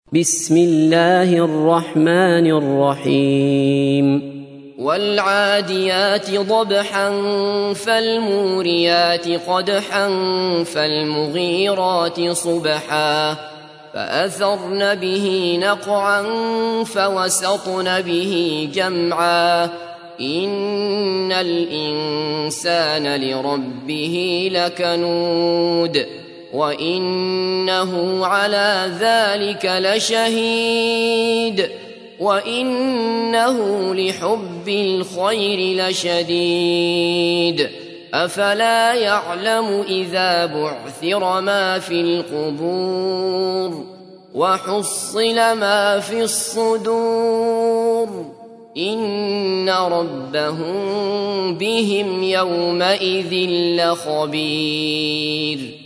بسم الله الرحمن الرحيم والعاديات ضبحا فالموريات قدحا فالمغيرات صبحا فأثرن به نقعا فوسطن به جمعا إن الإنسان لربه لكنود وإنه على ذلك لشهيد وإنه لحب الخير لشديد أفلا يعلم إذا بعثر ما في القبور وحصل ما في الصدور إن ربهم بهم يومئذ لخبير